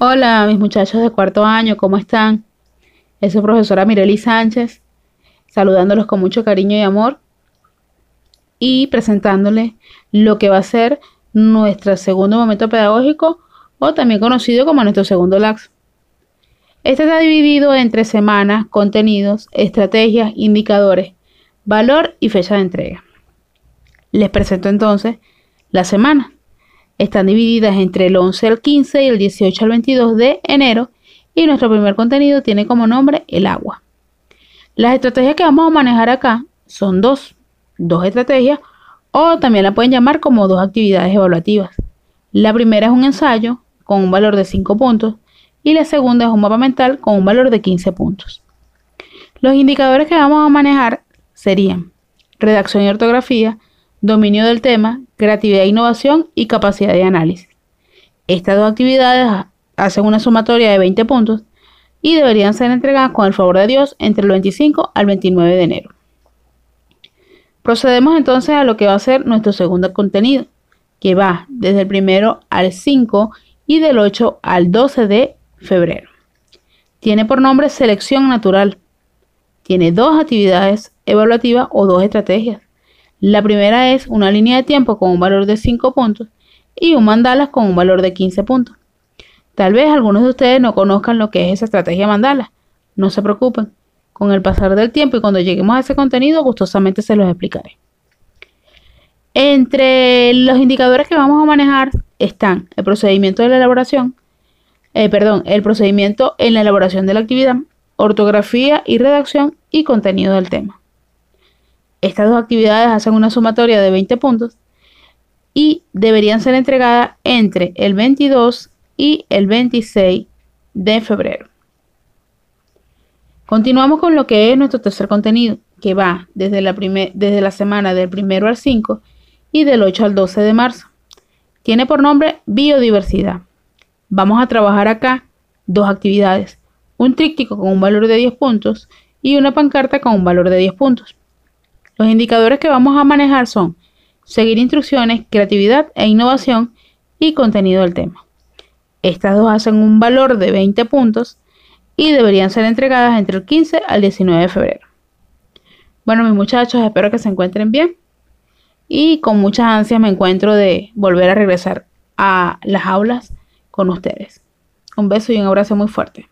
Hola, mis muchachos de cuarto año, ¿cómo están? Es su profesora Mireli Sánchez, saludándolos con mucho cariño y amor y presentándoles lo que va a ser nuestro segundo momento pedagógico o también conocido como nuestro segundo LAX. Este está dividido entre semanas, contenidos, estrategias, indicadores, valor y fecha de entrega. Les presento entonces las semanas. Están divididas entre el 11 al 15 y el 18 al 22 de enero y nuestro primer contenido tiene como nombre el agua. Las estrategias que vamos a manejar acá son dos estrategias o también la pueden llamar como dos actividades evaluativas. La primera es un ensayo con un valor de 5 puntos y la segunda es un mapa mental con un valor de 15 puntos. Los indicadores que vamos a manejar serían redacción y ortografía, dominio del tema, creatividad e innovación y capacidad de análisis. Estas dos actividades hacen una sumatoria de 20 puntos y deberían ser entregadas con el favor de Dios entre el 25 al 29 de enero. Procedemos entonces a lo que va a ser nuestro segundo contenido, que va desde el 1 al 5 y del 8 al 12 de febrero. Tiene por nombre selección natural. Tiene dos actividades evaluativas o dos estrategias. La primera es una línea de tiempo con un valor de 5 puntos y un mandala con un valor de 15 puntos. Tal vez algunos de ustedes no conozcan lo que es esa estrategia mandala. No se preocupen. Con el pasar del tiempo y cuando lleguemos a ese contenido, gustosamente se los explicaré. Entre los indicadores que vamos a manejar están el procedimiento de la elaboración, el procedimiento en la elaboración de la actividad, ortografía y redacción y contenido del tema. Estas dos actividades hacen una sumatoria de 20 puntos y deberían ser entregadas entre el 22 y el 26 de febrero. Continuamos con lo que es nuestro tercer contenido, que va desde la semana del 1 al 5 y del 8 al 12 de marzo. Tiene por nombre biodiversidad. Vamos a trabajar acá dos actividades, un tríptico con un valor de 10 puntos y una pancarta con un valor de 10 puntos. Los indicadores que vamos a manejar son seguir instrucciones, creatividad e innovación y contenido del tema. Estas dos hacen un valor de 20 puntos y deberían ser entregadas entre el 15 al 19 de febrero. Bueno, mis muchachos, espero que se encuentren bien y con muchas ansias me encuentro de volver a regresar a las aulas con ustedes. Un beso y un abrazo muy fuerte.